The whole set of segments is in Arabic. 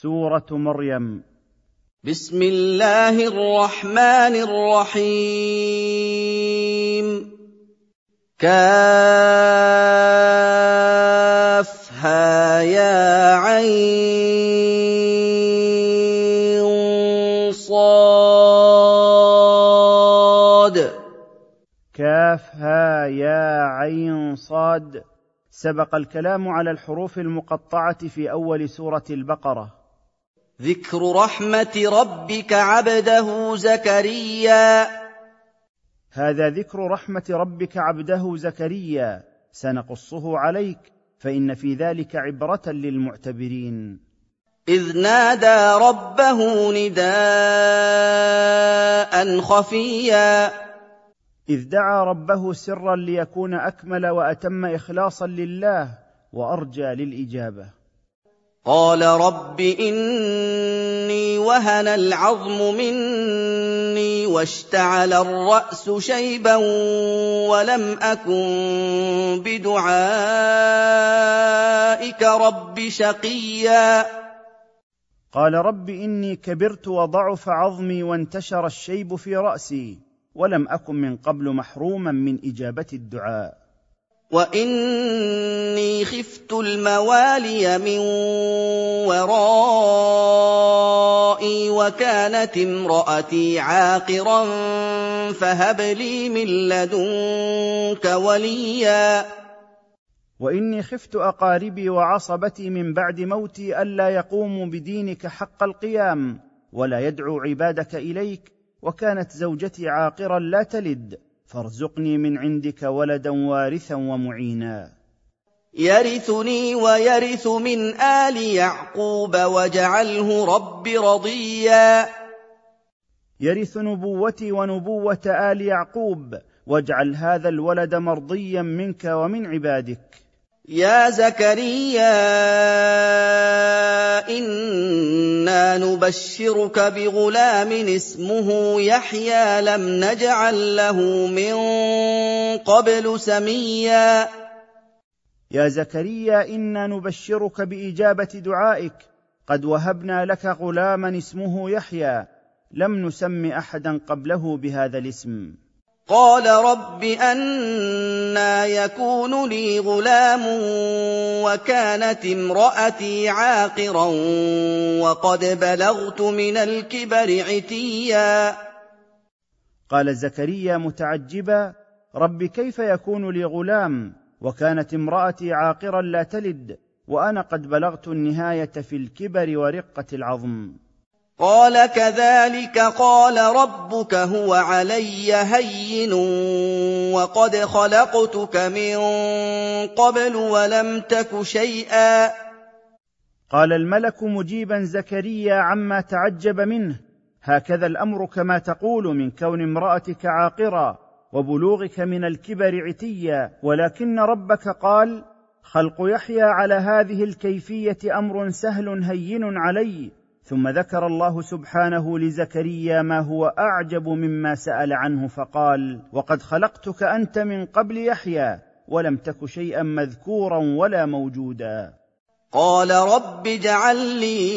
سورة مريم. بسم الله الرحمن الرحيم. كافها يا عين صاد. كافها يا عين صاد. سبق الكلام على الحروف المقطعة في أول سورة البقرة. ذكر رحمة ربك عبده زكريا. هذا ذكر رحمة ربك عبده زكريا، سنقصه عليك، فإن في ذلك عبرة للمعتبرين. إذ نادى ربه نداء خفيا. إذ دعا ربه سرا ليكون أكمل وأتم إخلاصا لله وأرجى للإجابة. قال رب إني وهن العظم مني واشتعل الرأس شيبا ولم أكن بدعائك رب شقيا. قال رب إني كبرت وضعف عظمي وانتشر الشيب في رأسي ولم أكن من قبل محروما من إجابة الدعاء. وإني خفت الموالي من ورائي وكانت امرأتي عاقرا فهب لي من لدنك وليا. وإني خفت أقاربي وعصبتي من بعد موتي ألا يقوموا بدينك حق القيام ولا يدعو عبادك إليك، وكانت زوجتي عاقرا لا تلد، فارزقني من عندك ولدا وارثا ومعينا. يرثني ويرث من آل يعقوب واجعله رب رضيا. يرث نبوتي ونبوة آل يعقوب، واجعل هذا الولد مرضيا منك ومن عبادك. يا زكريا إنا نبشرك بغلام اسمه يحيى لم نجعل له من قبل سميا. يا زكريا إنا نبشرك بإجابة دعائك، قد وهبنا لك غلاما اسمه يحيى لم نسم أحدا قبله بهذا الاسم. قال رب أنى يكون لي غلام وكانت امرأتي عاقرا وقد بلغت من الكبر عتيا. قال زكريا متعجبا: رب كيف يكون لي غلام وكانت امرأتي عاقرا لا تلد وأنا قد بلغت النهاية في الكبر ورقة العظم. قال كذلك قال ربك هو علي هين وقد خلقتك من قبل ولم تك شيئا. قال الملك مجيبا زكريا عما تعجب منه: هكذا الأمر كما تقول من كون امرأتك عاقرا وبلوغك من الكبر عتيا، ولكن ربك قال: خلق يحيى على هذه الكيفية أمر سهل هين علي. ثم ذكر الله سبحانه لزكريا ما هو أعجب مما سأل عنه فقال: وقد خلقتك أنت من قبل يحيى ولم تك شيئا مذكورا ولا موجودا. قال رب اجعل لي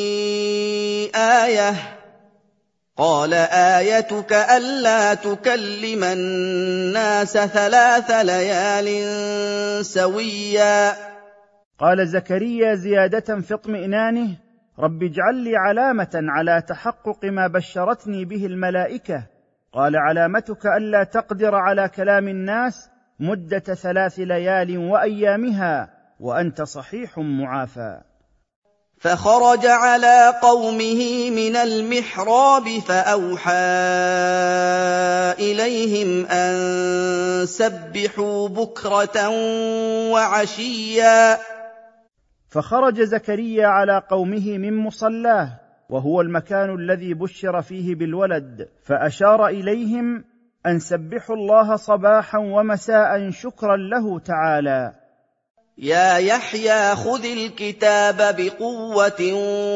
آية. قال آيتك ألا تكلم الناس 3 ليال سويا. قال زكريا زيادة في اطمئنانه: رب اجعل لي علامة على تحقق ما بشرتني به الملائكة. قال: علامتك ألا تقدر على كلام الناس مدة 3 ليال وأيامها وأنت صحيح معافى. فخرج على قومه من المحراب فأوحى إليهم أن سبحوا بكرة وعشيا. فخرج زكريا على قومه من مصلاه، وهو المكان الذي بشر فيه بالولد، فأشار إليهم أن سبحوا الله صباحا ومساء شكرا له تعالى. يا يحيى خذ الكتاب بقوة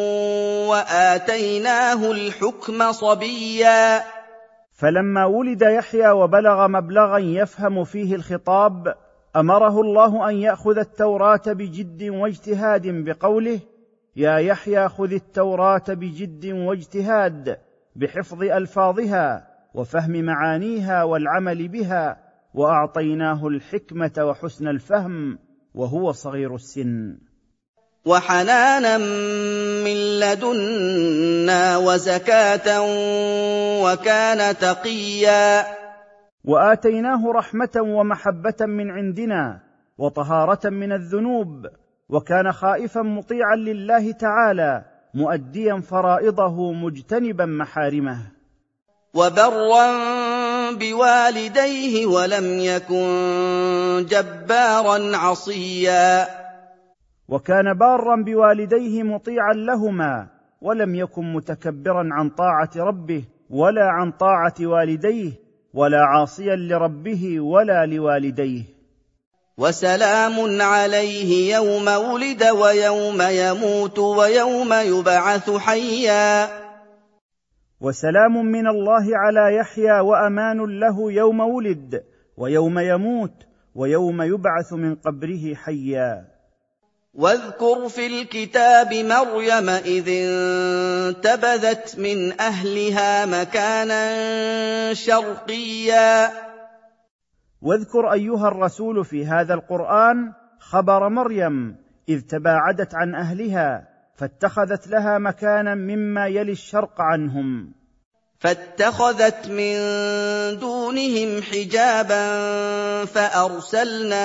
وآتيناه الحكم صبيا. فلما ولد يحيى وبلغ مبلغا يفهم فيه الخطاب، أمره الله أن يأخذ التوراة بجد واجتهاد بقوله: يا يحيى خذ التوراة بجد واجتهاد، بحفظ ألفاظها وفهم معانيها والعمل بها، وأعطيناه الحكمة وحسن الفهم وهو صغير السن. وحنانا من لدنا وزكاة وكان تقيا. وآتيناه رحمة ومحبة من عندنا وطهارة من الذنوب، وكان خائفا مطيعا لله تعالى، مؤديا فرائضه مجتنبا محارمه. وبرا بوالديه ولم يكن جبارا عصيا. وكان بارا بوالديه مطيعا لهما، ولم يكن متكبرا عن طاعة ربه ولا عن طاعة والديه، ولا عاصيا لربه ولا لوالديه. وسلام عليه يوم ولد ويوم يموت ويوم يبعث حيا. وسلام من الله على يحيى وأمان له يوم ولد ويوم يموت ويوم يبعث من قبره حيا. واذكر في الكتاب مريم إذ انتبذت من أهلها مكانا شرقيا. واذكر أيها الرسول في هذا القرآن خبر مريم إذ تباعدت عن أهلها، فاتخذت لها مكانا مما يلي الشرق عنهم، فاتخذت من دونهم حجابا فأرسلنا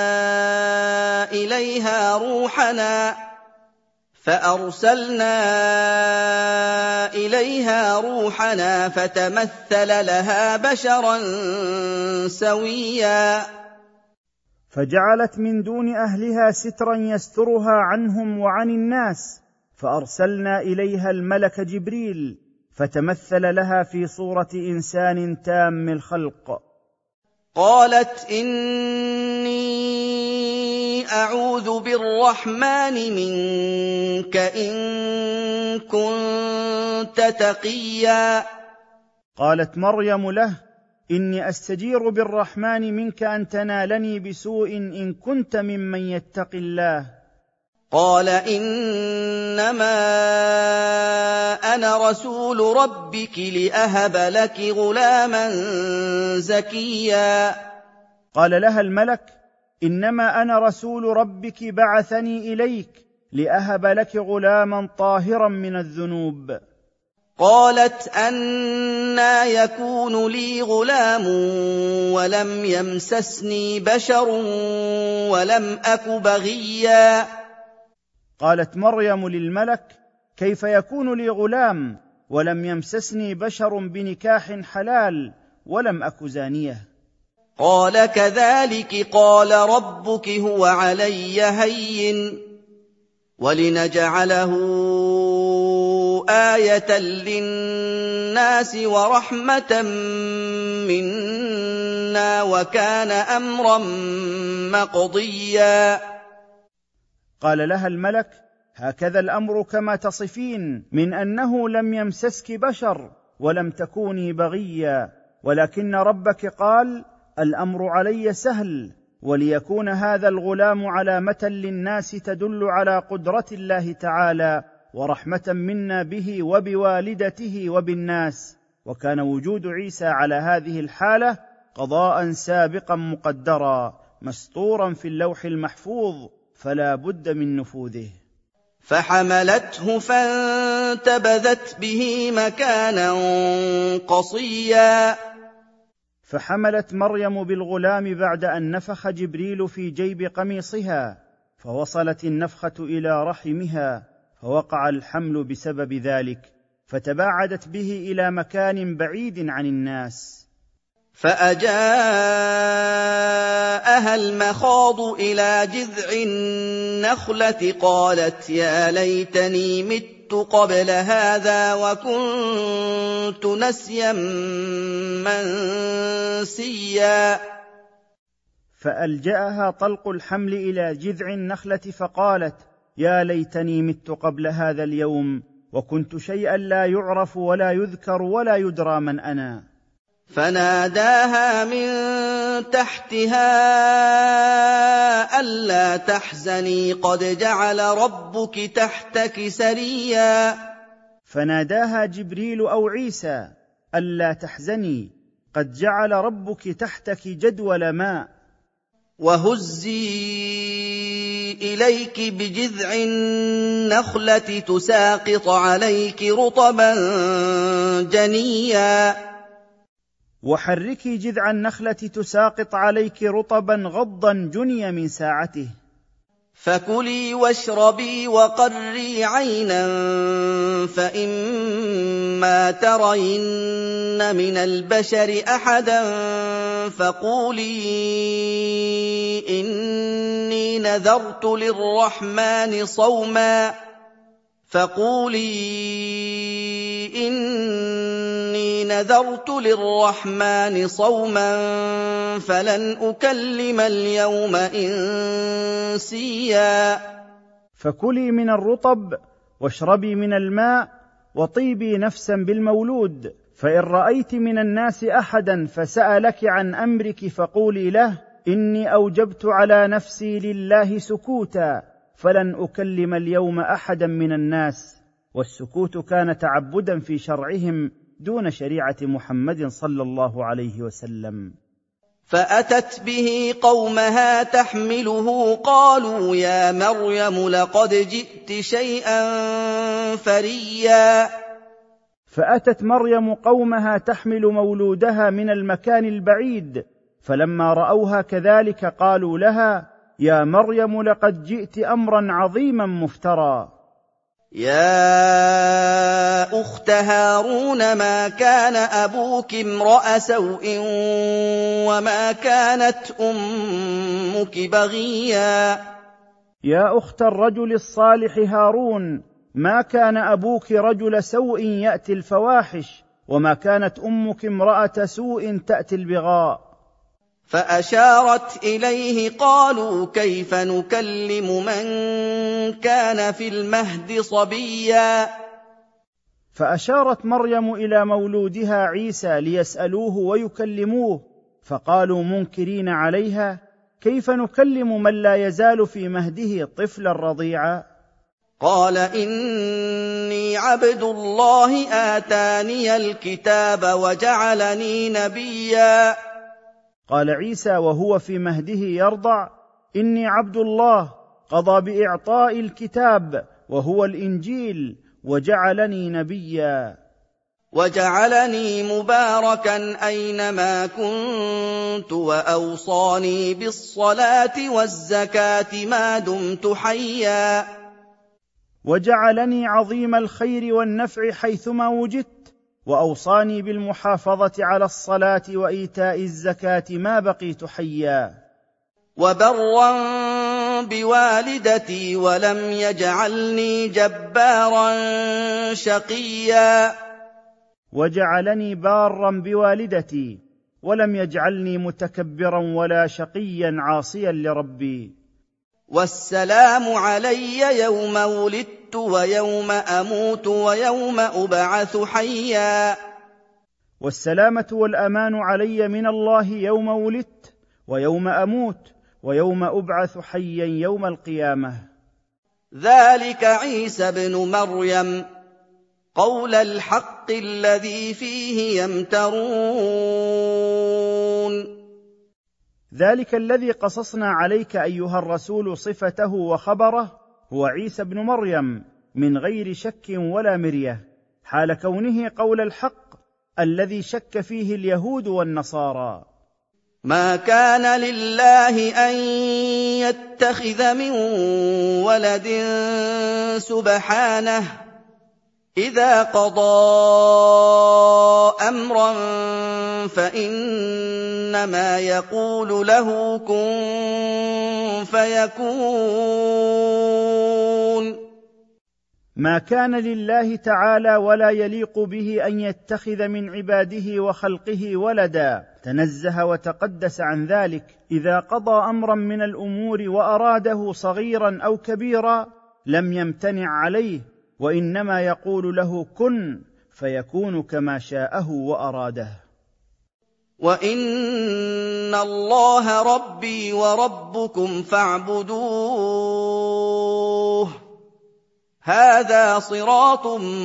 إليها روحنا فتمثل لها بشرا سويا. فجعلت من دون أهلها سترا يسترها عنهم وعن الناس، فأرسلنا إليها الملك جبريل فتمثل لها في صورة إنسان تام الخلق. قالت إني أعوذ بالرحمن منك إن كنت تقيا. قالت مريم له: إني أستجير بالرحمن منك أن تنالني بسوء إن كنت ممن يتقي الله. قال إنما أنا رسول ربك لأهب لك غلاما زكيا. قال لها الملك: إنما أنا رسول ربك بعثني إليك لأهب لك غلاما طاهرا من الذنوب. قالت أنى يكون لي غلام ولم يمسسني بشر ولم أك بغيا. قالت مريم للملك: كيف يكون لي غلام ولم يمسسني بشر بنكاح حلال ولم أك زانية؟ قال كذلك قال ربك هو علي هين ولنجعله آية للناس ورحمة منا وكان أمرا مقضيا. قال لها الملك: هكذا الأمر كما تصفين من أنه لم يمسسك بشر ولم تكوني بغيا، ولكن ربك قال: الأمر علي سهل، وليكون هذا الغلام علامة للناس تدل على قدرة الله تعالى ورحمة منا به وبوالدته وبالناس. وكان وجود عيسى على هذه الحالة قضاء سابقا مقدرا مسطورا في اللوح المحفوظ، فلا بد من نفوذه. فحملته فانتبذت به مكانا قصيا. فحملت مريم بالغلام بعد أن نفخ جبريل في جيب قميصها، فوصلت النفخة إلى رحمها، فوقع الحمل بسبب ذلك، فتباعدت به إلى مكان بعيد عن الناس. فأجاءها المخاض إلى جذع النخلة قالت يا ليتني مت قبل هذا وكنت نسيا منسيا. فألجأها طلق الحمل إلى جذع النخلة فقالت: يا ليتني مت قبل هذا اليوم وكنت شيئا لا يعرف ولا يذكر ولا يدرى من أنا. فناداها من تحتها ألا تحزني قد جعل ربك تحتك سريا. فناداها جبريل أو عيسى: ألا تحزني قد جعل ربك تحتك جدول ماء. وهزي إليك بجذع النخلة تساقط عليك رطبا جنيا. وحركي جذع النخلة تساقط عليك رطبا غضا جني من ساعته. فكلي واشربي وقري عينا فإما ترين من البشر أحدا فقولي إني نذرت للرحمن صوما فلن أكلم اليوم إنسيا. فكلي من الرطب واشربي من الماء وطيبي نفسا بالمولود، فإن رأيت من الناس أحدا فسألك عن أمرك فقولي له: إني أوجبت على نفسي لله سكوتا فلن أكلم اليوم أحدا من الناس. والسكوت كان تعبدا في شرعهم دون شريعة محمد صلى الله عليه وسلم. فأتت به قومها تحمله قالوا يا مريم لقد جئت شيئا فريا. فأتت مريم قومها تحمل مولودها من المكان البعيد، فلما رأوها كذلك قالوا لها: يا مريم لقد جئت أمرا عظيما مفترى. يا أخت هارون ما كان أبوك امرأ سوء وما كانت أمك بغيا. يا أخت الرجل الصالح هارون، ما كان أبوك رجل سوء يأتي الفواحش، وما كانت أمك امرأة سوء تأتي البغاء. فأشارت إليه قالوا كيف نكلم من كان في المهد صبيا. فأشارت مريم إلى مولودها عيسى ليسألوه ويكلموه، فقالوا منكرين عليها: كيف نكلم من لا يزال في مهده طفلا رضيعا؟ قال إني عبد الله آتاني الكتاب وجعلني نبيا. قال عيسى وهو في مهده يرضع: إني عبد الله قضى بإعطاء الكتاب وهو الإنجيل وجعلني نبيا. وجعلني مباركا أينما كنت وأوصاني بالصلاة والزكاة ما دمت حيا. وجعلني عظيم الخير والنفع حيثما وجدت، وأوصاني بالمحافظة على الصلاة وإيتاء الزكاة ما بقيت حيا. وبرا بوالدتي ولم يجعلني جبارا شقيا. وجعلني بارا بوالدتي ولم يجعلني متكبرا ولا شقيا عاصيا لربي. والسلام علي يوم ولدت ويوم أموت ويوم أبعث حيا. والسلامة والأمان علي من الله يوم ولدت ويوم أموت ويوم أبعث حيا يوم القيامة. ذلك عيسى ابن مريم قول الحق الذي فيه يمترون. ذلك الذي قصصنا عليك أيها الرسول صفته وخبره هو عيسى ابن مريم من غير شك ولا مرية، حال كونه قول الحق الذي شك فيه اليهود والنصارى. ما كان لله أن يتخذ من ولد سبحانه إذا قضى أمرا فإنما يقول له كن فيكون. ما كان لله تعالى ولا يليق به أن يتخذ من عباده وخلقه ولدا، تنزه وتقدس عن ذلك. إذا قضى أمرا من الأمور وأراده صغيرا أو كبيرا لم يمتنع عليه، وإنما يقول له كن فيكون كما شاءه وأراده. وَإِنَّ اللَّهَ رَبِّي وَرَبُّكُمْ فَاعْبُدُوهُ هَٰذَا صِرَاطٌ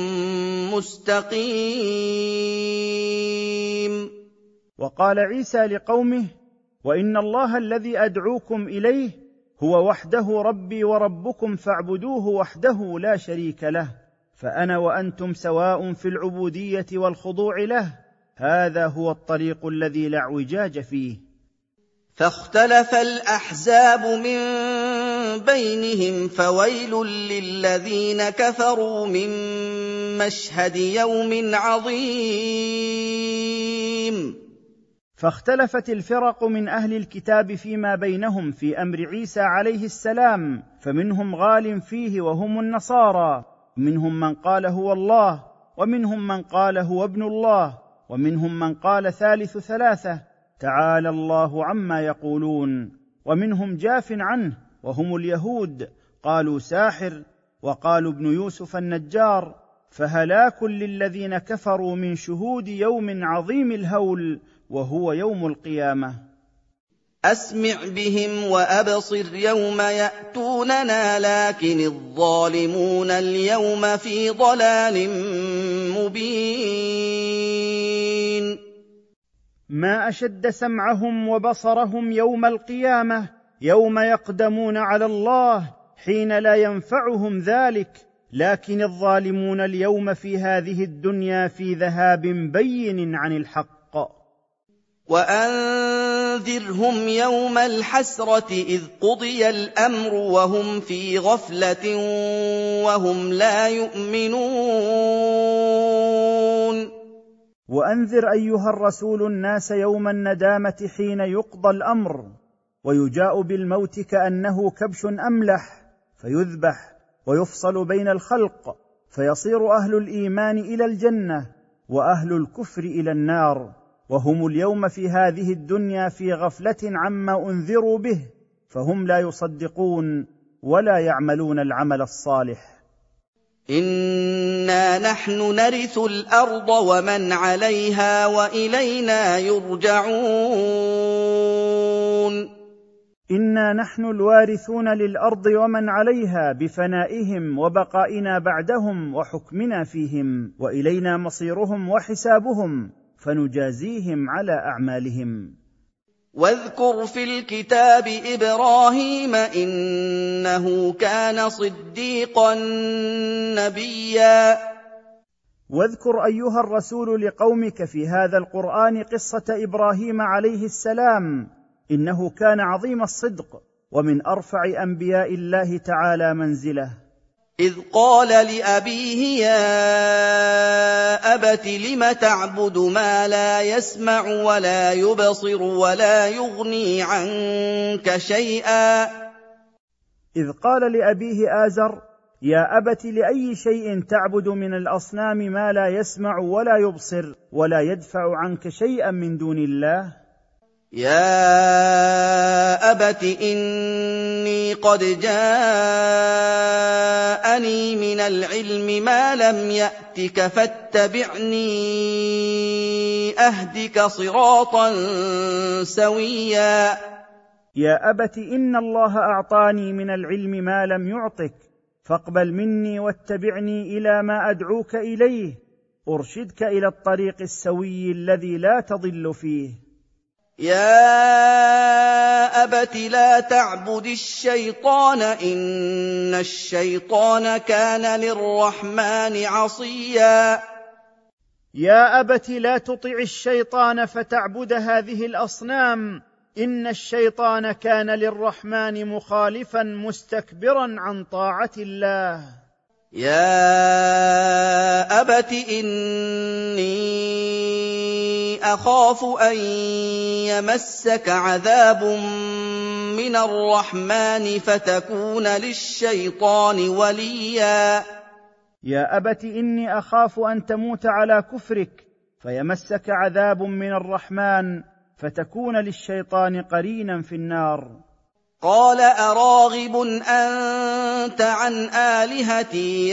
مُّسْتَقِيمٌ. وقال عيسى لقومه: وإن الله الذي أدعوكم إليه هو وحده ربي وربكم فاعبدوه وحده لا شريك له، فأنا وأنتم سواء في العبودية والخضوع له، هذا هو الطريق الذي لا اعوجاج فيه. فاختلف الأحزاب من بينهم فويل للذين كفروا من مشهد يوم عظيم. فاختلفت الفرق من أهل الكتاب فيما بينهم في أمر عيسى عليه السلام، فمنهم غال فيه وهم النصارى، منهم من قال هو الله، ومنهم من قال هو ابن الله، ومنهم من قال ثالث ثلاثة، تعالى الله عما يقولون، ومنهم جاف عنه وهم اليهود، قالوا ساحر، وقالوا ابن يوسف النجار. فهلاك للذين كفروا من شهود يوم عظيم الهول وهو يوم القيامة. أسمع بهم وأبصر يوم يأتوننا لكن الظالمون اليوم في ضلال مبين. ما أشد سمعهم وبصرهم يوم القيامة، يوم يقدمون على الله حين لا ينفعهم ذلك، لكن الظالمون اليوم في هذه الدنيا في ذهاب بين عن الحق. وأنذرهم يوم الحسرة إذ قضي الأمر وهم في غفلة وهم لا يؤمنون. وأنذر أيها الرسول الناس يوم الندامة حين يقضى الأمر ويجاء بالموت كأنه كبش أملح، فيذبح ويفصل بين الخلق، فيصير أهل الإيمان إلى الجنة وأهل الكفر إلى النار، وهم اليوم في هذه الدنيا في غفلة عما أنذروا به، فهم لا يصدقون ولا يعملون العمل الصالح. إنا نحن نرث الأرض ومن عليها وإلينا يرجعون. إنا نحن الوارثون للأرض ومن عليها بفنائهم وبقائنا بعدهم وحكمنا فيهم، وإلينا مصيرهم وحسابهم، فنجازيهم على أعمالهم. واذكر في الكتاب إبراهيم إنه كان صديقا نبيا. واذكر أيها الرسول لقومك في هذا القرآن قصة إبراهيم عليه السلام، إنه كان عظيم الصدق ومن أرفع أنبياء الله تعالى منزله. إذ قال لأبيه يا أبت لم تعبد ما لا يسمع ولا يبصر ولا يغني عنك شيئا. إذ قال لأبيه آزر يا أبت لأي شيء تعبد من الأصنام ما لا يسمع ولا يبصر ولا يدفع عنك شيئا من دون الله. يا أبت إني قد جاءني من العلم ما لم يأتك فاتبعني أهدك صراطا سويا. يا أبت إن الله أعطاني من العلم ما لم يعطك، فاقبل مني واتبعني إلى ما أدعوك إليه، أرشدك إلى الطريق السوي الذي لا تضل فيه. يا أبت لا تعبد الشيطان إن الشيطان كان للرحمن عصيا. يا أبت لا تطع الشيطان فتعبد هذه الأصنام، إن الشيطان كان للرحمن مخالفا مستكبرا عن طاعة الله. يا أبت إني أخاف أن يمسك عذاب من الرحمن فتكون للشيطان وليا. يا أبت إني أخاف أن تموت على كفرك فيمسك عذاب من الرحمن فتكون للشيطان قرينا في النار. قال أراغب أنت عن آلهتي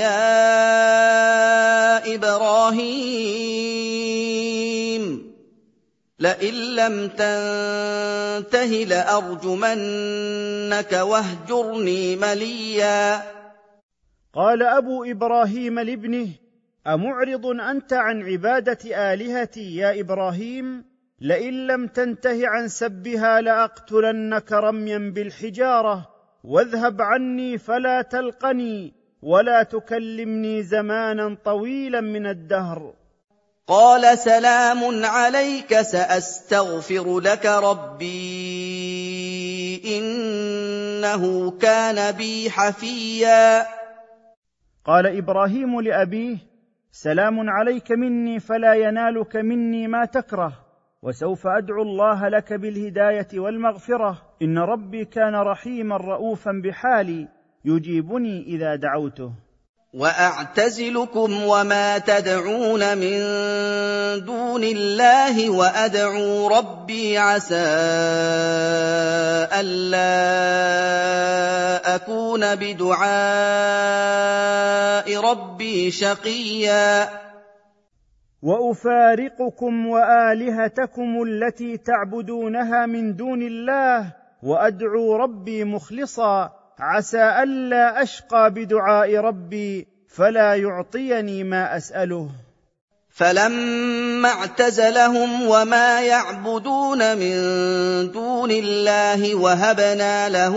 يا إبراهيم لئن لم تنته لأرجمنك واهجرني مليا. قال أبو إبراهيم لابنه: أمعرض أنت عن عبادة آلهتي يا إبراهيم؟ لئن لم تنته عن سبها لأقتلنك رميا بالحجارة، واذهب عني فلا تلقني ولا تكلمني زمانا طويلا من الدهر. قال سلام عليك، سأستغفر لك ربي إنه كان بي حفيا. قال إبراهيم لأبيه: سلام عليك مني، فلا ينالك مني ما تكره، وسوف أدعو الله لك بالهداية والمغفرة، إن ربي كان رحيما رؤوفا بحالي، يجيبني إذا دعوته. وأعتزلكم وما تدعون من دون الله وأدعو ربي عسى ألا أكون بدعاء ربي شقيا. وأفارقكم وآلهتكم التي تعبدونها من دون الله وأدعو ربي مخلصا، عسى ألا أشقى بدعاء ربي فلا يعطيني ما أسأله. فلما اعتزلهم وما يعبدون من دون الله وهبنا له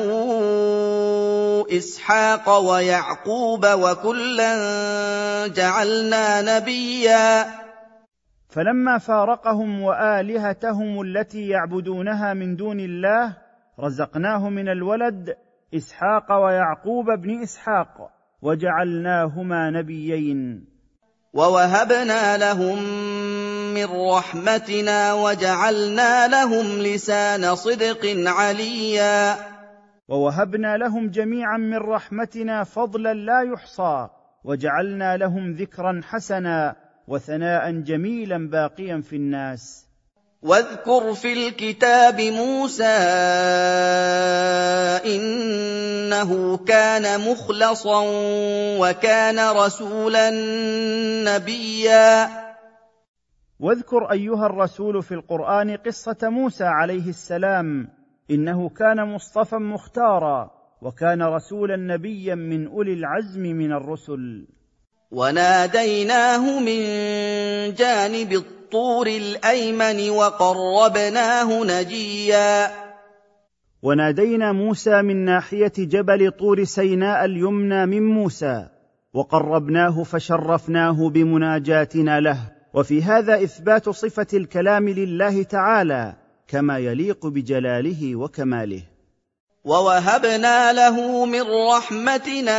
إسحاق ويعقوب وكلا جعلنا نبيا. فلما فارقهم وآلهتهم التي يعبدونها من دون الله رزقناه من الولد إسحاق ويعقوب بن إسحاق، وجعلناهما نبيين. ووهبنا لهم من رحمتنا وجعلنا لهم لسان صدق عليا. ووهبنا لهم جميعا من رحمتنا فضلا لا يحصى، وجعلنا لهم ذكرا حسنا وثناء جميلا باقيا في الناس. واذكر في الكتاب موسى إنه كان مخلصا وكان رسولا نبيا. واذكر أيها الرسول في القرآن قصة موسى عليه السلام، إنه كان مصطفى مختارا وكان رسولا نبيا من أولي العزم من الرسل. وناديناه من جانب الطور الأيمن وقربناه نجيا. ونادينا موسى من ناحية جبل طور سيناء اليمنى من موسى، وقربناه فشرفناه بمناجاتنا له. وفي هذا إثبات صفة الكلام لله تعالى كما يليق بجلاله وكماله. ووهبنا له من رحمتنا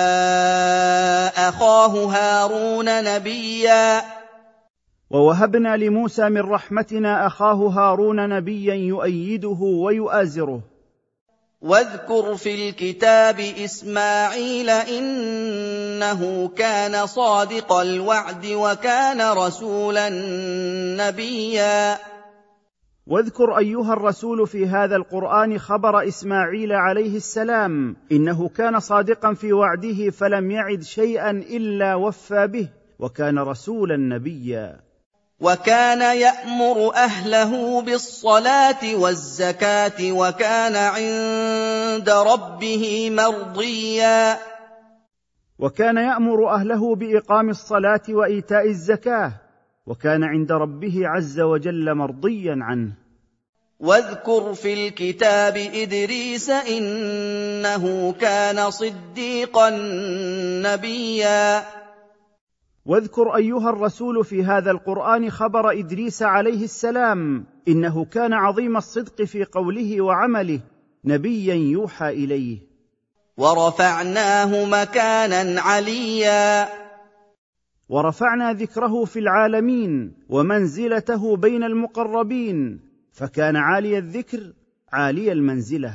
أخاه هارون نبيا. ووهبنا لموسى من رحمتنا أخاه هارون نبيا يؤيده ويؤازره. واذكر في الكتاب إسماعيل إنه كان صادق الوعد وكان رسولا نبيا. واذكر أيها الرسول في هذا القرآن خبر إسماعيل عليه السلام، إنه كان صادقا في وعده فلم يعد شيئا إلا وفى به، وكان رسولا نبيا. وكان يأمر أهله بالصلاة والزكاة وكان عند ربه مرضيا. وكان يأمر أهله بإقام الصلاة وإيتاء الزكاة، وكان عند ربه عز وجل مرضيا عنه. واذكر في الكتاب إدريس إنه كان صديقا نبيا. واذكر أيها الرسول في هذا القرآن خبر إدريس عليه السلام، إنه كان عظيم الصدق في قوله وعمله، نبيا يوحى إليه. ورفعناه مكانا عليا. ورفعنا ذكره في العالمين ومنزلته بين المقربين، فكان عالي الذكر عالي المنزلة.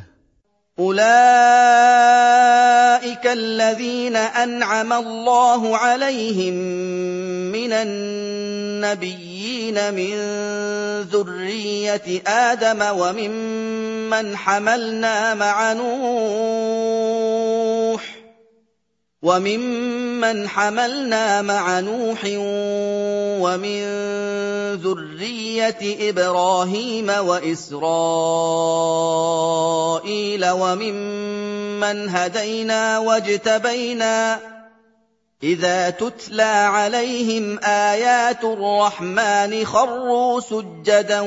أولئك الذين أنعم الله عليهم من النبيين من ذرية آدم وممن حملنا مع نوح ومن ذرية إبراهيم وإسرائيل وممن هدينا واجتبينا إذا تتلى عليهم آيات الرحمن خروا سجدا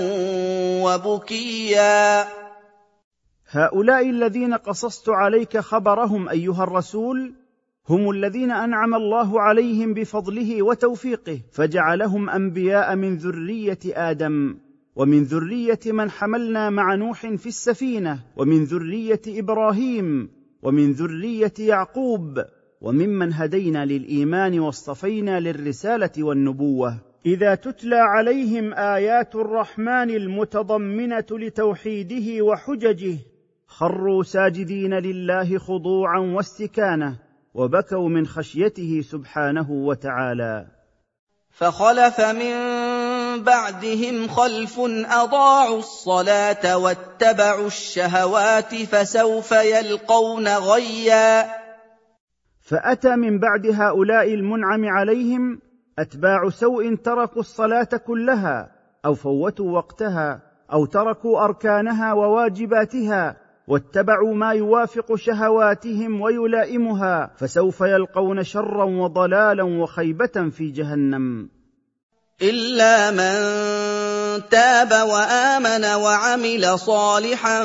وبكيا. هؤلاء الذين قصصت عليك خبرهم أيها الرسول هم الذين أنعم الله عليهم بفضله وتوفيقه فجعلهم أنبياء من ذرية آدم، ومن ذرية من حملنا مع نوح في السفينة، ومن ذرية إبراهيم، ومن ذرية يعقوب، وممن هدينا للإيمان واصطفينا للرسالة والنبوة. إذا تتلى عليهم آيات الرحمن المتضمنة لتوحيده وحججه خروا ساجدين لله خضوعا واستكانة وبكوا من خشيته سبحانه وتعالى. فخلف من بعدهم خلف أضاعوا الصلاة واتبعوا الشهوات فسوف يلقون غيا. فأتى من بعد هؤلاء المنعم عليهم أتباع سوء تركوا الصلاة كلها أو فوتوا وقتها أو تركوا أركانها وواجباتها واتبعوا ما يوافق شهواتهم ويلائمها فسوف يلقون شرا وضلالا وخيبة في جهنم. إلا من تاب وآمن وعمل صالحا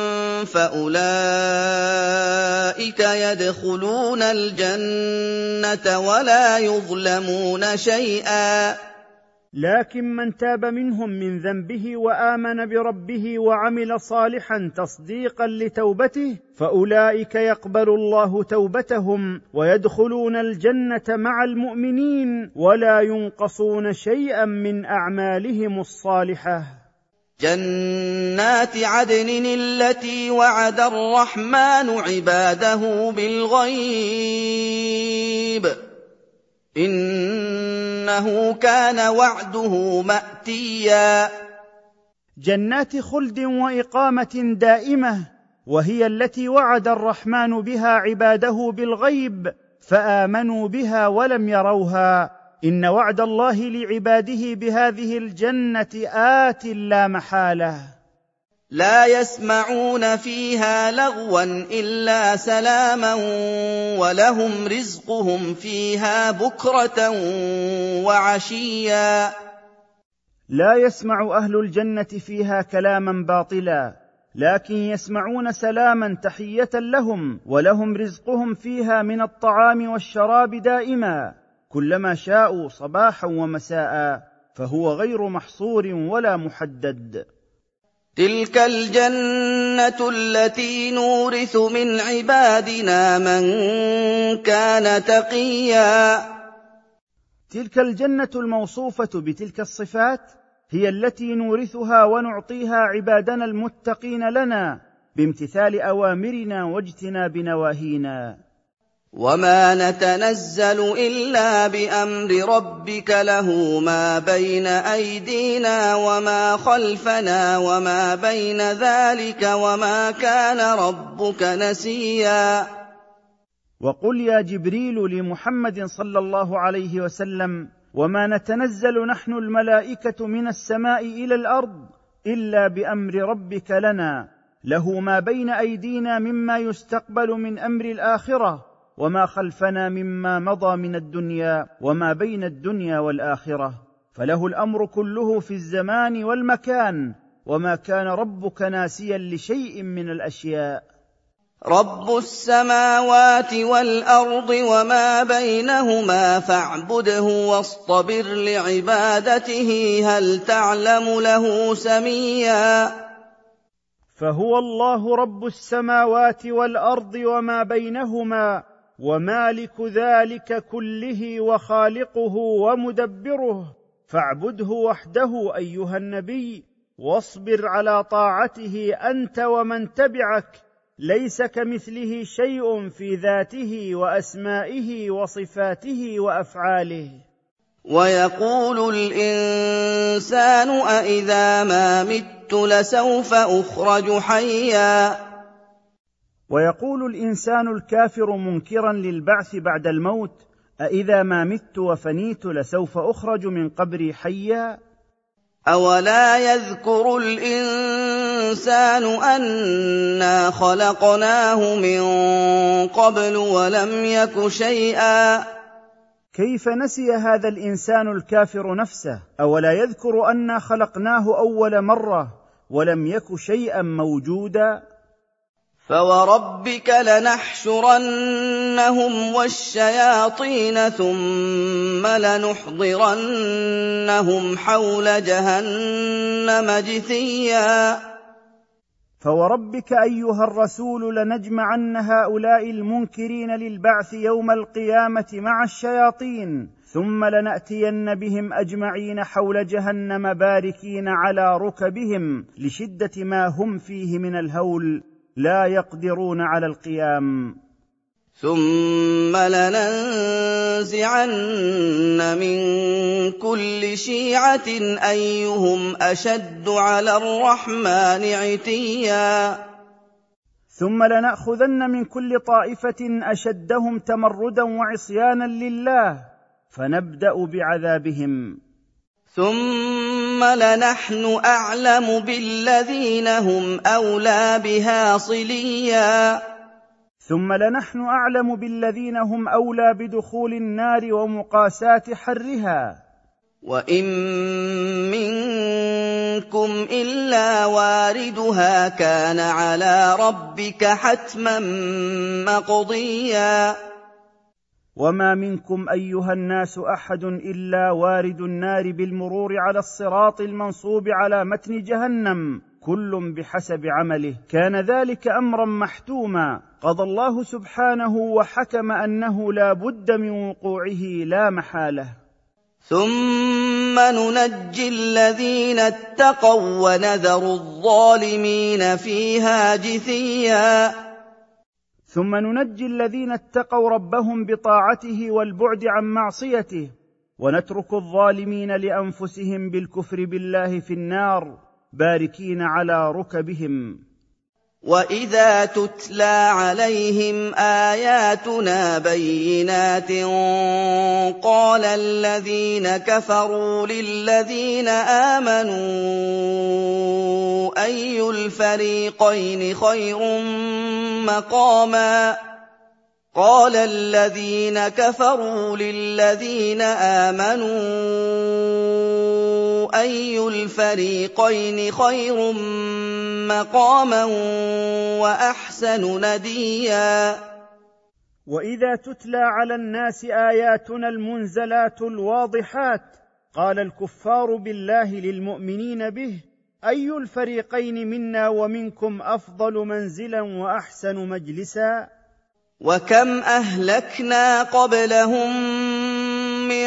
فأولئك يدخلون الجنة ولا يظلمون شيئا. لكن من تاب منهم من ذنبه وآمن بربه وعمل صالحا تصديقا لتوبته فأولئك يقبل الله توبتهم ويدخلون الجنة مع المؤمنين ولا ينقصون شيئا من أعمالهم الصالحة. جنات عدن التي وعد الرحمن عباده بالغيب إنه كان وعده مأتيا. جنات خلد وإقامة دائمة وهي التي وعد الرحمن بها عباده بالغيب فآمنوا بها ولم يروها. إن وعد الله لعباده بهذه الجنة آت لا محالة. لا يسمعون فيها لغوا إلا سلاما ولهم رزقهم فيها بكرة وعشيا. لا يسمع أهل الجنة فيها كلاما باطلا لكن يسمعون سلاما تحية لهم ولهم رزقهم فيها من الطعام والشراب دائما كلما شاءوا صباحا ومساء فهو غير محصور ولا محدد. تلك الجنة التي نورث من عبادنا من كان تقيا. تلك الجنة الموصوفة بتلك الصفات هي التي نورثها ونعطيها عبادنا المتقين لنا بامتثال أوامرنا واجتناب نواهينا. وما نتنزل إلا بأمر ربك له ما بين أيدينا وما خلفنا وما بين ذلك وما كان ربك نسيا. وقل يا جبريل لمحمد صلى الله عليه وسلم وما نتنزل نحن الملائكة من السماء إلى الأرض إلا بأمر ربك لنا له ما بين أيدينا مما يستقبل من أمر الآخرة وما خلفنا مما مضى من الدنيا وما بين الدنيا والآخرة فله الأمر كله في الزمان والمكان وما كان ربك ناسيا لشيء من الأشياء. رب السماوات والأرض وما بينهما فاعبده واصطبر لعبادته هل تعلم له سميا. فهو الله رب السماوات والأرض وما بينهما ومالك ذلك كله وخالقه ومدبره فاعبده وحده أيها النبي واصبر على طاعته أنت ومن تبعك ليس كمثله شيء في ذاته وأسمائه وصفاته وأفعاله. ويقول الإنسان أإذا ما مت لسوف أخرج حيا. ويقول الإنسان الكافر منكرا للبعث بعد الموت أإذا ما مت وفنيت لسوف أخرج من قبري حيا؟ أولا يذكر الإنسان أنا خلقناه من قبل ولم يك شيئا. كيف نسي هذا الإنسان الكافر نفسه؟ أولا يذكر أنا خلقناه أول مرة ولم يك شيئا موجودا؟ فوربك لنحشرنهم والشياطين ثم لنحضرنهم حول جهنم جثيا. فوربك أيها الرسول لنجمعن هؤلاء المنكرين للبعث يوم القيامة مع الشياطين، ثم لنأتين بهم أجمعين حول جهنم باركين على ركبهم لشدة ما هم فيه من الهول، لا يقدرون على القيام. ثم لننزعن من كل شيعة أيهم أشد على الرحمن عتيا. ثم لنأخذن من كل طائفة أشدهم تمردا وعصيانا لله فنبدأ بعذابهم. ثم لنحن أعلم بالذين هم أولى بها صليا. ثم لنحن أعلم بالذين هم أولى بدخول النار ومقاساة حرها. وإن منكم إلا واردها كان على ربك حتما مقضيا. وما منكم أيها الناس أحد إلا وارد النار بالمرور على الصراط المنصوب على متن جهنم، كل بحسب عمله، كان ذلك أمرا محتوما قضى الله سبحانه وحكم أنه لا بد من وقوعه لا محالة. ثم ننجي الذين اتقوا ونذر الظالمين فيها جثيا. ثم ننجي الذين اتقوا ربهم بطاعته والبعد عن معصيته، ونترك الظالمين لأنفسهم بالكفر بالله في النار باركين على ركبهم. وإذا تتلى عليهم آياتنا بينات قال الذين كفروا للذين آمنوا أي الفريقين خير مقاما. قال الذين كفروا للذين آمنوا أي الفريقين خير مقاما وأحسن نديا. وإذا تتلى على الناس آياتنا المنزلات الواضحات قال الكفار بالله للمؤمنين به أي الفريقين منا ومنكم أفضل منزلا وأحسن مجلسا. وكم أهلكنا قبلهم من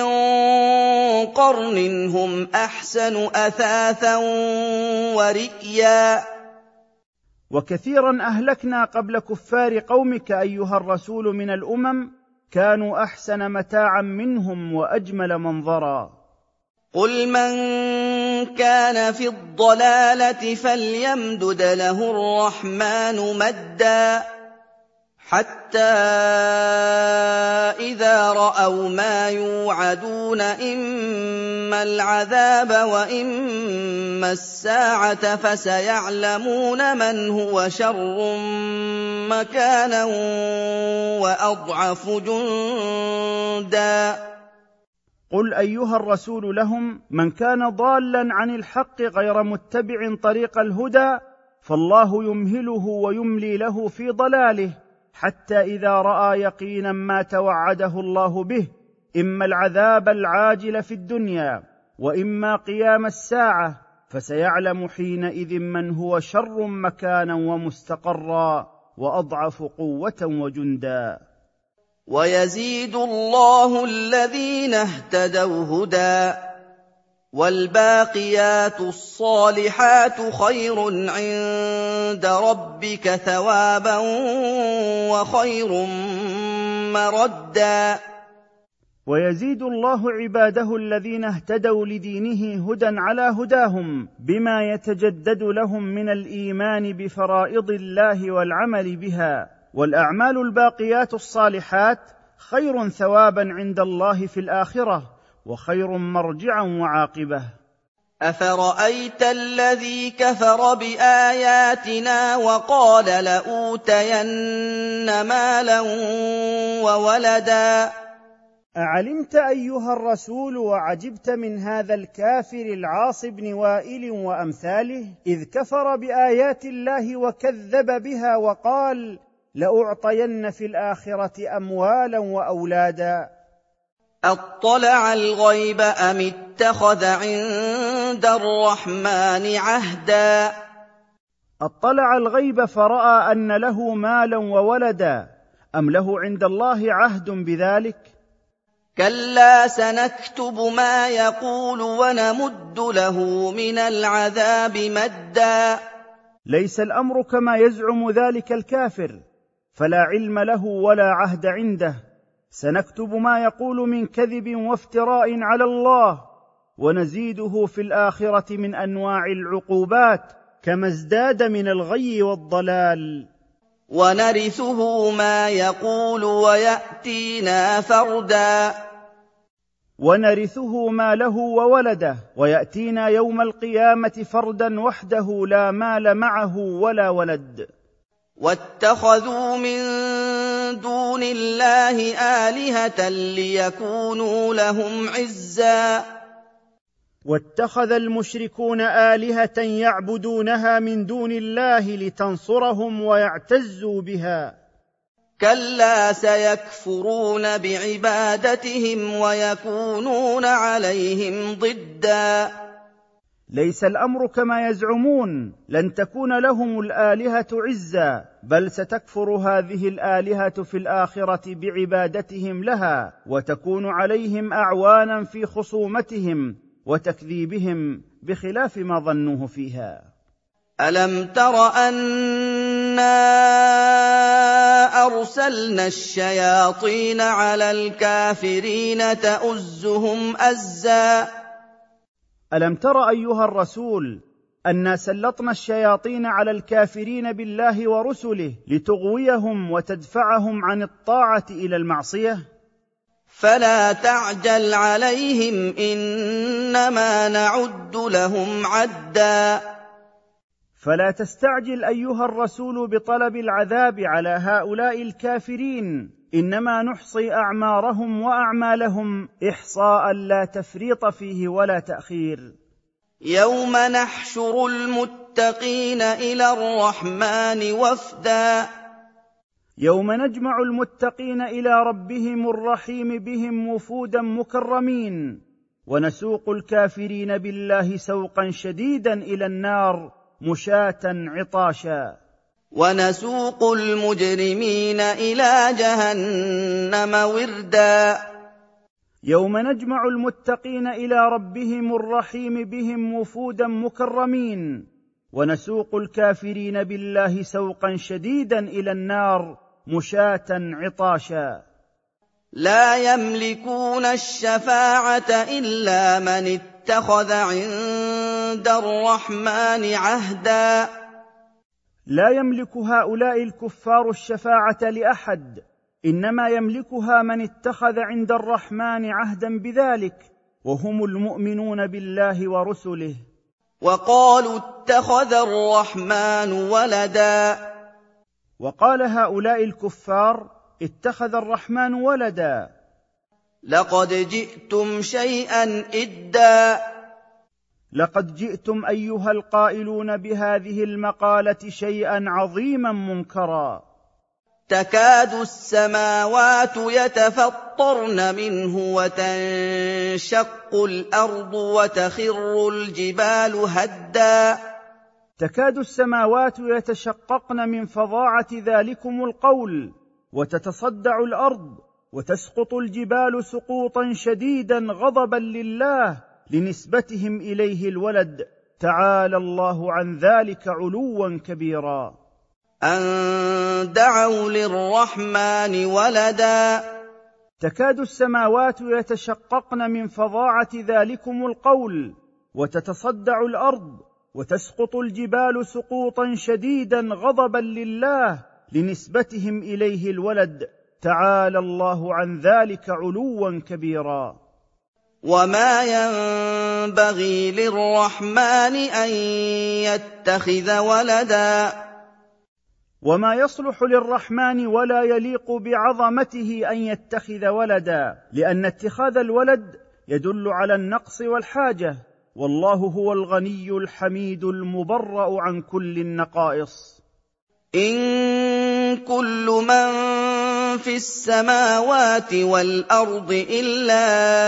قرن هم أحسن أثاثا ورئيا. وكثيرا أهلكنا قبل كفار قومك أيها الرسول من الأمم كانوا أحسن متاعا منهم وأجمل منظرا. قل من كان في الضلالة فليمدد له الرحمن مدا حتى إذا رأوا ما يوعدون إما العذاب وإما الساعة فسيعلمون من هو شر مكانا وأضعف جندا. قل أيها الرسول لهم من كان ضالا عن الحق غير متبع طريق الهدى فالله يمهله ويملي له في ضلاله حتى إذا رأى يقينا ما توعده الله به إما العذاب العاجل في الدنيا وإما قيام الساعة فسيعلم حينئذ من هو شر مكانا ومستقرا وأضعف قوة وجندا. ويزيد الله الذين اهتدوا هدى والباقيات الصالحات خير عند ربك ثوابا وخير مردا. ويزيد الله عباده الذين اهتدوا لدينه هدى على هداهم بما يتجدد لهم من الإيمان بفرائض الله والعمل بها، والأعمال الباقيات الصالحات خير ثوابا عند الله في الآخرة وخير مرجعا وعاقبة. أفرأيت الذي كفر بآياتنا وقال لأوتين مالا وولدا. أعلمت أيها الرسول وعجبت من هذا الكافر العاص بن وائل وأمثاله، إذ كفر بآيات الله وكذب بها وقال لأعطين في الآخرة أموالا وأولادا. أطلع الغيب أم اتخذ عند الرحمن عهدا. أطلع الغيب فرأى أن له مالا وولدا، أم له عند الله عهد بذلك؟ كلا سنكتب ما يقول ونمد له من العذاب مدا. ليس الأمر كما يزعم ذلك الكافر، فلا علم له ولا عهد عنده. سنكتب ما يقول من كذب وافتراء على الله، ونزيده في الآخرة من أنواع العقوبات كما ازداد من الغي والضلال. ونرثه ما يقول ويأتينا فردا. ونرثه ماله وولده ويأتينا يوم القيامة فردا وحده لا مال معه ولا ولد. واتخذوا من دون الله آلهة ليكونوا لهم عزا. واتخذ المشركون آلهة يعبدونها من دون الله لتنصرهم ويعتزوا بها. كلا سيكفرون بعبادتهم ويكونون عليهم ضدا. ليس الأمر كما يزعمون، لن تكون لهم الآلهة عزا، بل ستكفر هذه الآلهة في الآخرة بعبادتهم لها، وتكون عليهم أعوانا في خصومتهم وتكذيبهم بخلاف ما ظنوه فيها. ألم تر أنا أرسلنا الشياطين على الكافرين تؤزهم أزا. ألم تر أيها الرسول أنا سلطنا الشياطين على الكافرين بالله ورسله لتغويهم وتدفعهم عن الطاعة إلى المعصية؟ فلا تعجل عليهم إنما نعد لهم عدا. فلا تستعجل أيها الرسول بطلب العذاب على هؤلاء الكافرين، إنما نحصي أعمارهم وأعمالهم إحصاء لا تفريط فيه ولا تأخير. يوم نحشر المتقين إلى الرحمن وفدا. يوم نجمع المتقين إلى ربهم الرحيم بهم وفودا مكرمين، ونسوق الكافرين بالله سوقا شديدا إلى النار مشاة عطاشا. ونسوق المجرمين إلى جهنم وردا. يوم نجمع المتقين إلى ربهم الرحيم بهم وفودا مكرمين، ونسوق الكافرين بالله سوقا شديدا إلى النار مشاة عطاشا. لا يملكون الشفاعة إلا من اتخذ عند الرحمن عهدا. لا يملك هؤلاء الكفار الشفاعة لأحد، إنما يملكها من اتخذ عند الرحمن عهدا بذلك، وهم المؤمنون بالله ورسله. وقالوا اتخذ الرحمن ولدا. وقال هؤلاء الكفار اتخذ الرحمن ولدا. لقد جئتم شيئا إدا. لقد جئتم أيها القائلون بهذه المقالة شيئا عظيما منكرا. تكاد السماوات يتفطرن منه وتنشق الأرض وتخر الجبال هدا. تكاد السماوات يتشققن من فظاعة ذلكم القول، وتتصدع الأرض، وتسقط الجبال سقوطا شديدا غضبا لله لنسبتهم إليه الولد، تعالى الله عن ذلك علوا كبيرا. أن دعوا للرحمن ولدا. تكاد السماوات يتشققن من فظاعة ذلكم القول، وتتصدع الأرض، وتسقط الجبال سقوطا شديدا غضبا لله لنسبتهم إليه الولد، تعالى الله عن ذلك علوا كبيرا. وما ينبغي للرحمن أن يتخذ ولدا. وما يصلح للرحمن ولا يليق بعظمته أن يتخذ ولدا، لأن اتخاذ الولد يدل على النقص والحاجة، والله هو الغني الحميد المبرأ عن كل النقائص. إن كل من في السماوات والأرض إلا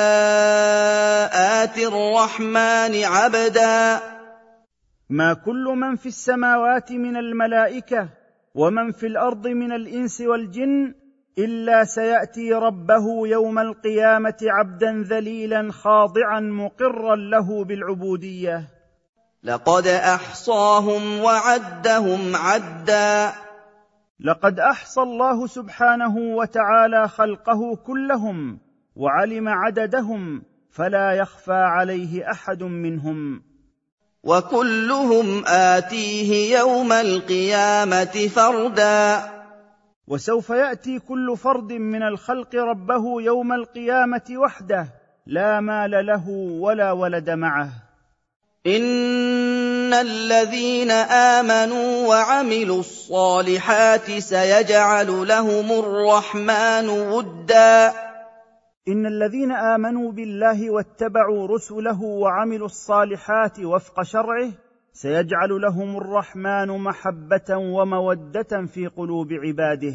آتي الرحمن عبدا. ما كل من في السماوات من الملائكة ومن في الأرض من الإنس والجن إلا سيأتي ربه يوم القيامة عبدا ذليلا خاضعا مقرا له بالعبودية. لقد أحصاهم وعدهم عدا. لقد أحصى الله سبحانه وتعالى خلقه كلهم وعلم عددهم، فلا يخفى عليه أحد منهم. وكلهم آتيه يوم القيامة فردا. وسوف يأتي كل فرد من الخلق ربه يوم القيامة وحده، لا مال له ولا ولد معه. إن الذين آمنوا وعملوا الصالحات سيجعل لهم الرحمن ودا. إن الذين آمنوا بالله واتبعوا رسله وعملوا الصالحات وفق شرعه سيجعل لهم الرحمن محبة ومودة في قلوب عباده.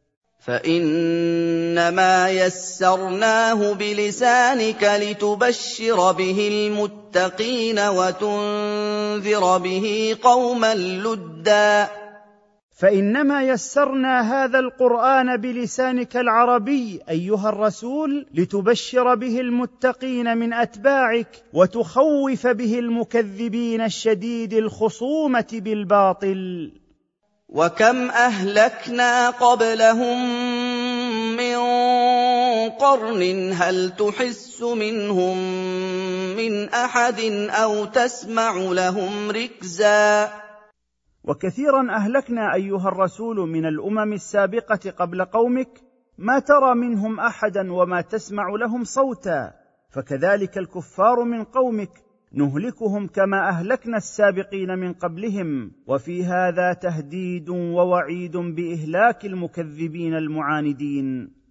فإنما يسرناه بلسانك لتبشر به المتقين وتنذر به قوما لدا. فإنما يسرنا هذا القرآن بلسانك العربي أيها الرسول لتبشر به المتقين من أتباعك وتخوف به المكذبين الشديد الخصومة بالباطل. وكم أهلكنا قبلهم من قرن هل تحس منهم من أحد أو تسمع لهم ركزا. وكثيرا أهلكنا أيها الرسول من الأمم السابقة قبل قومك ما ترى منهم أحدا وما تسمع لهم صوتا، فكذلك الكفار من قومك نهلكهم كما أهلكنا السابقين من قبلهم، وفي هذا تهديد ووعيد بإهلاك المكذبين المعاندين.